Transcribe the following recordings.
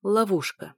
Ловушка.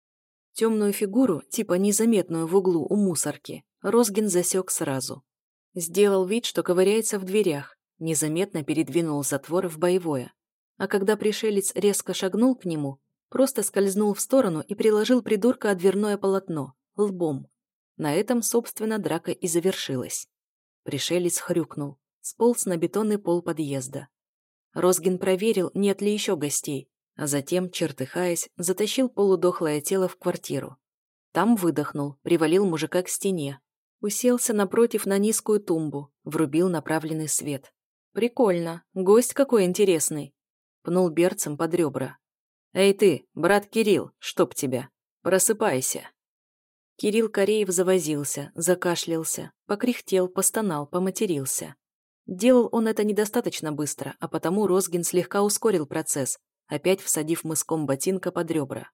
Темную фигуру, типа незаметную в углу у мусорки, Розгин засек сразу. Сделал вид, что ковыряется в дверях, незаметно передвинул затвор в боевое. А когда пришелец резко шагнул к нему, просто скользнул в сторону и приложил придурка о дверное полотно, лбом. На этом, собственно, драка и завершилась. Пришелец хрюкнул, сполз на бетонный пол подъезда. Розгин проверил, нет ли еще гостей, а затем, чертыхаясь, затащил полудохлое тело в квартиру. Там выдохнул, привалил мужика к стене, уселся напротив на низкую тумбу, врубил направленный свет. «Прикольно, гость какой интересный!» Пнул берцем под ребра. «Эй ты, брат Кирилл, чтоб тебя! Просыпайся!» Кирилл Кореев завозился, закашлялся, покряхтел, постонал, поматерился. Делал он это недостаточно быстро, а потому Розгин слегка ускорил процесс, опять всадив мыском ботинка под ребра.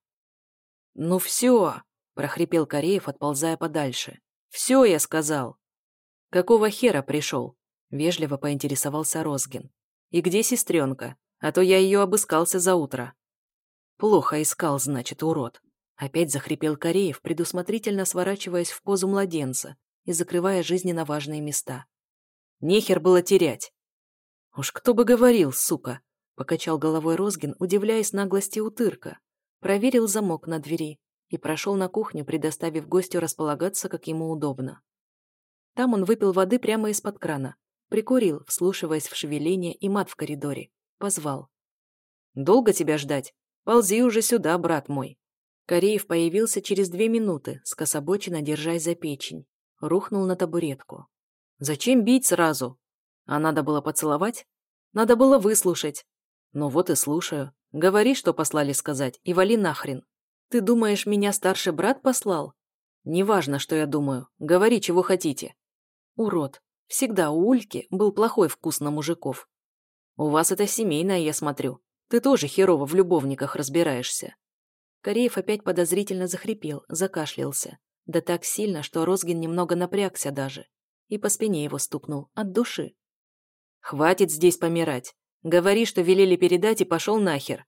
«Ну все!» – прохрипел Кореев, отползая подальше. «Все, я сказал!» «Какого хера пришел?» – вежливо поинтересовался Розгин. «И где сестренка? А то я ее обыскался за утро». «Плохо искал, значит, урод!» Опять захрипел Кореев, предусмотрительно сворачиваясь в позу младенца и закрывая жизненно важные места. «Нехер было терять!» «Уж кто бы говорил, сука!» – покачал головой Розгин, удивляясь наглости утырка. Проверил замок на двери и прошел на кухню, предоставив гостю располагаться, как ему удобно. Там он выпил воды прямо из-под крана, прикурил, вслушиваясь в шевеление и мат в коридоре. Позвал. «Долго тебя ждать? Ползи уже сюда, брат мой!» Кореев появился через 2 минуты, скособоченно держась за печень. Рухнул на табуретку. «Зачем бить сразу? А надо было поцеловать? Надо было выслушать. Ну вот и слушаю. Говори, что послали сказать, и вали нахрен. Ты думаешь, меня старший брат послал? Неважно, что я думаю. Говори, чего хотите. Урод. Всегда у Ульки был плохой вкус на мужиков. У вас это семейное, я смотрю. Ты тоже херово в любовниках разбираешься». Кореев опять подозрительно захрипел, закашлялся. Да так сильно, что Розгин немного напрягся даже. И по спине его стукнул, от души. «Хватит здесь помирать. Говори, что велели передать, и пошел нахер».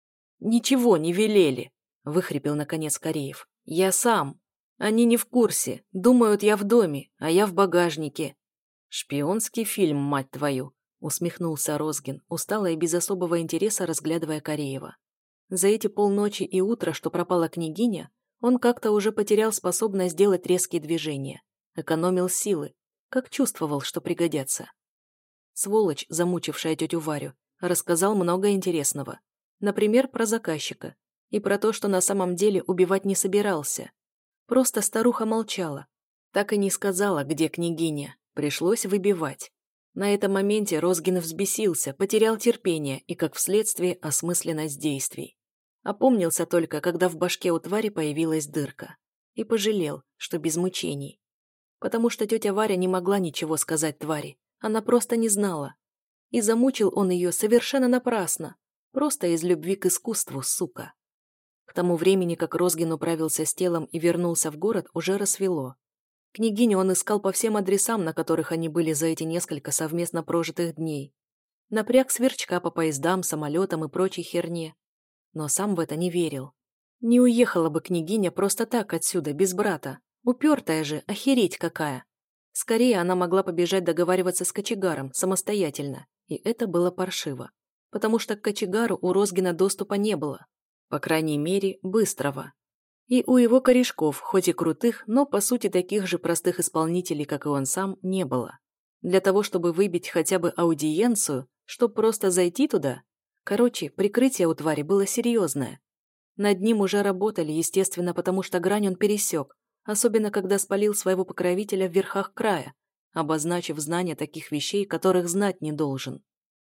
«Ничего не велели», — выхрипел наконец Кореев. «Я сам. Они не в курсе. Думают, я в доме, а я в багажнике». «Шпионский фильм, мать твою», — усмехнулся Розгин, устало и без особого интереса разглядывая Кореева. За эти полночи и утро, что пропала княгиня, он как-то уже потерял способность делать резкие движения, экономил силы, как чувствовал, что пригодятся. Сволочь, замучившая тетю Варю, рассказал много интересного. Например, про заказчика и про то, что на самом деле убивать не собирался. Просто старуха молчала. Так и не сказала, где княгиня. Пришлось выбивать. На этом моменте Розгин взбесился, потерял терпение и, как вследствие, осмысленность действий. Опомнился только, когда в башке у твари появилась дырка. И пожалел, что без мучений. Потому что тетя Варя не могла ничего сказать твари. Она просто не знала. И замучил он ее совершенно напрасно. Просто из любви к искусству, сука. К тому времени, как Розгин управился с телом и вернулся в город, уже рассвело. Княгиню он искал по всем адресам, на которых они были за эти несколько совместно прожитых дней. Напряг Сверчка по поездам, самолетам и прочей херне. Но сам в это не верил. Не уехала бы княгиня просто так отсюда, без брата. Упертая же, охереть какая. Скорее она могла побежать договариваться с кочегаром, самостоятельно. И это было паршиво. Потому что к кочегару у Розгина доступа не было. По крайней мере, быстрого. И у его корешков, хоть и крутых, но по сути таких же простых исполнителей, как и он сам, не было. Для того, чтобы выбить хотя бы аудиенцию, чтобы просто зайти туда. Короче, прикрытие у твари было серьезное. Над ним уже работали, естественно, потому что грань он пересек, особенно когда спалил своего покровителя в верхах края, обозначив знание таких вещей, которых знать не должен.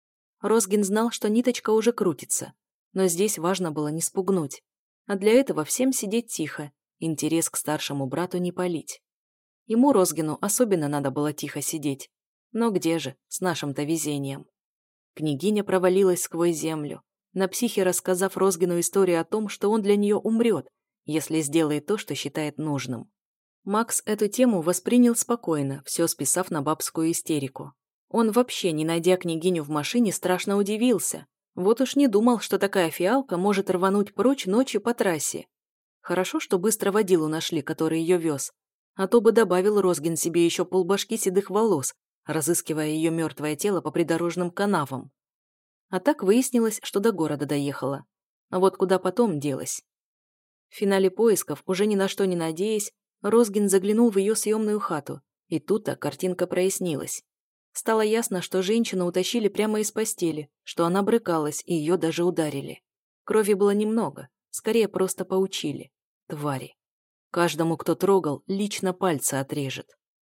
Розгин знал, что ниточка уже крутится, но здесь важно было не спугнуть. А для этого всем сидеть тихо, интерес к старшему брату не палить. Ему, Розгину, особенно надо было тихо сидеть. Но где же, с нашим-то везением? Княгиня провалилась сквозь землю, на психе рассказав Розгину историю о том, что он для нее умрет, если сделает то, что считает нужным. Макс эту тему воспринял спокойно, все списав на бабскую истерику. Он вообще, не найдя княгиню в машине, страшно удивился. Вот уж не думал, что такая фиалка может рвануть прочь ночью по трассе. Хорошо, что быстро водилу нашли, который ее вез. А то бы добавил Розгин себе еще полбашки седых волос, разыскивая ее мертвое тело по придорожным канавам. А так выяснилось, что до города доехала. А вот куда потом делась? В финале поисков, уже ни на что не надеясь, Розгин заглянул в ее съемную хату, и тут-то картинка прояснилась. Стало ясно, что женщину утащили прямо из постели, что она брыкалась, и ее даже ударили. Крови было немного, скорее просто поучили. Твари. Каждому, кто трогал, лично пальцы отрежет.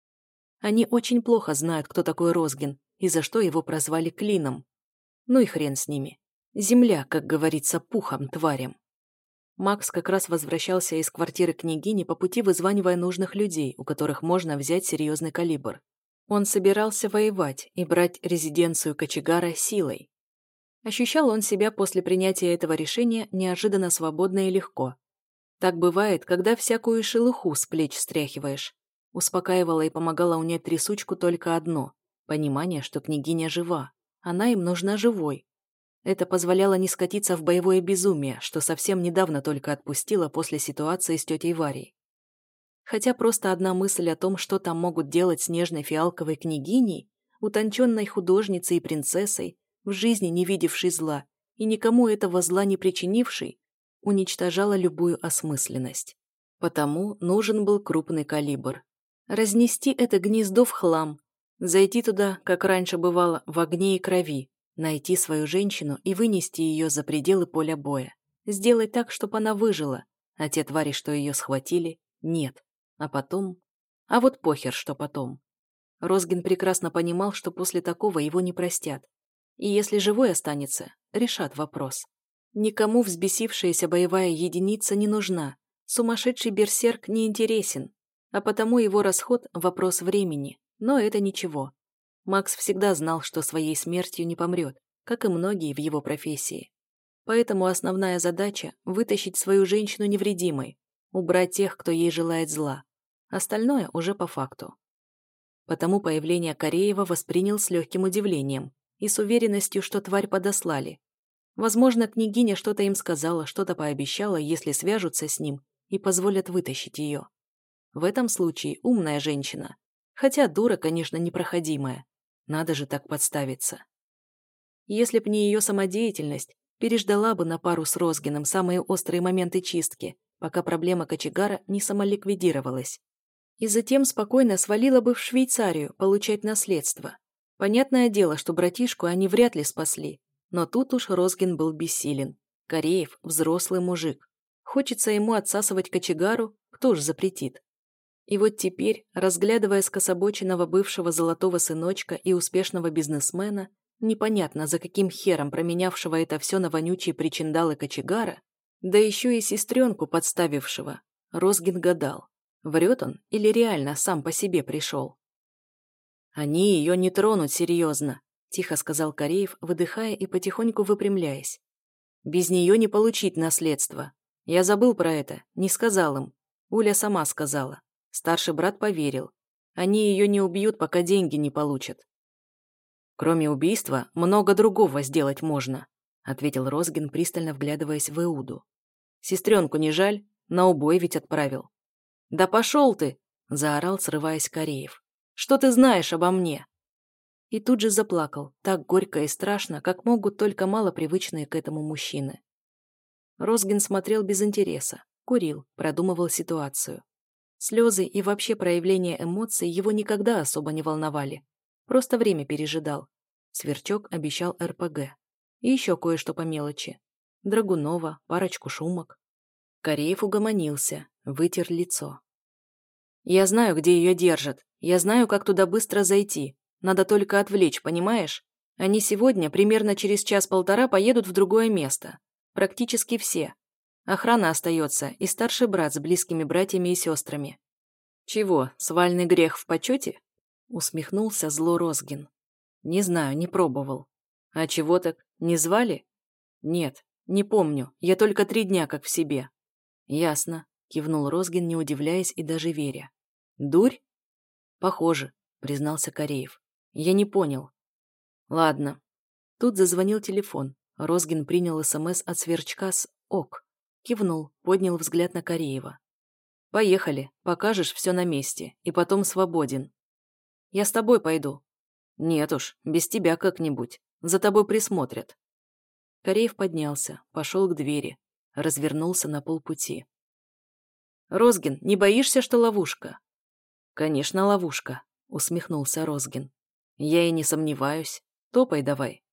Они очень плохо знают, кто такой Розгин и за что его прозвали Клином. Ну и хрен с ними. Земля, как говорится, пухом тварям. Макс как раз возвращался из квартиры княгини по пути, вызванивая нужных людей, у которых можно взять серьезный калибр. Он собирался воевать и брать резиденцию кочегара силой. Ощущал он себя после принятия этого решения неожиданно свободно и легко. Так бывает, когда всякую шелуху с плеч стряхиваешь. Успокаивало и помогало унять трясучку только одно – понимание, что княгиня жива. Она им нужна живой. Это позволяло не скатиться в боевое безумие, что совсем недавно только отпустило после ситуации с тетей Варей. Хотя просто одна мысль о том, что там могут делать с нежной фиалковой княгиней, утонченной художницей и принцессой, в жизни не видевшей зла и никому этого зла не причинившей, уничтожала любую осмысленность. Потому нужен был крупный калибр. Разнести это гнездо в хлам, зайти туда, как раньше бывало, в огне и крови, найти свою женщину и вынести ее за пределы поля боя. Сделать так, чтобы она выжила, а те твари, что ее схватили, нет. А потом... А вот похер, что потом. Розгин прекрасно понимал, что после такого его не простят. И если живой останется, решат вопрос. Никому взбесившаяся боевая единица не нужна. Сумасшедший берсерк не интересен. А потому его расход – вопрос времени. Но это ничего. Макс всегда знал, что своей смертью не помрет, как и многие в его профессии. Поэтому основная задача – вытащить свою женщину невредимой, убрать тех, кто ей желает зла. Остальное уже по факту. Потому появление Кореева воспринял с легким удивлением и с уверенностью, что тварь подослали. Возможно, княгиня что-то им сказала, что-то пообещала, если свяжутся с ним и позволят вытащить ее. В этом случае умная женщина. Хотя дура, конечно, непроходимая. Надо же так подставиться. Если б не ее самодеятельность, переждала бы на пару с Розгиным самые острые моменты чистки, пока проблема кочегара не самоликвидировалась. И затем спокойно свалила бы в Швейцарию получать наследство. Понятное дело, что братишку они вряд ли спасли, но тут уж Розгин был бессилен. Кореев – взрослый мужик. Хочется ему отсасывать кочегару, кто ж запретит. И вот теперь, разглядывая скособоченного бывшего золотого сыночка и успешного бизнесмена, непонятно за каким хером променявшего это все на вонючие причиндалы кочегара, да еще и сестренку подставившего, Розгин гадал, врет он или реально сам по себе пришел. «Они ее не тронут серьезно», – тихо сказал Кореев, выдыхая и потихоньку выпрямляясь. «Без нее не получить наследство. Я забыл про это, не сказал им. Уля сама сказала. Старший брат поверил. Они ее не убьют, пока деньги не получат». «Кроме убийства, много другого сделать можно», – ответил Розгин, пристально вглядываясь в Иуду. «Сестренку не жаль? На убой ведь отправил». «Да пошел ты!» – заорал, срываясь Кореев. «Что ты знаешь обо мне?» И тут же заплакал, так горько и страшно, как могут только малопривычные к этому мужчины. Розгин смотрел без интереса, курил, продумывал ситуацию. Слезы и вообще проявление эмоций его никогда особо не волновали. Просто время пережидал. Сверчок обещал РПГ. И еще кое-что по мелочи. Драгунова, парочку шумок. Кореев угомонился, вытер лицо. «Я знаю, где ее держат. Я знаю, как туда быстро зайти. Надо только отвлечь, понимаешь? Они сегодня, примерно через час-полтора, поедут в другое место. Практически все. Охрана остается и старший брат с близкими братьями и сестрами». «Чего, свальный грех в почете?» Усмехнулся зло Розгин. «Не знаю, не пробовал». «А чего так, не звали?» «Нет, не помню. Я только 3 дня как в себе». «Ясно», — кивнул Розгин, не удивляясь и даже веря. «Дурь?» «Похоже», — признался Кореев. «Я не понял». «Ладно». Тут зазвонил телефон. Розгин принял СМС от Сверчка с «Ок». Кивнул, поднял взгляд на Кореева. «Поехали, покажешь все на месте, и потом свободен». «Я с тобой пойду». «Нет уж, без тебя как-нибудь. За тобой присмотрят». Кореев поднялся, пошел к двери, развернулся на полпути. «Розгин, не боишься, что ловушка?» «Конечно, ловушка», — усмехнулся Розгин. «Я и не сомневаюсь. Топай давай».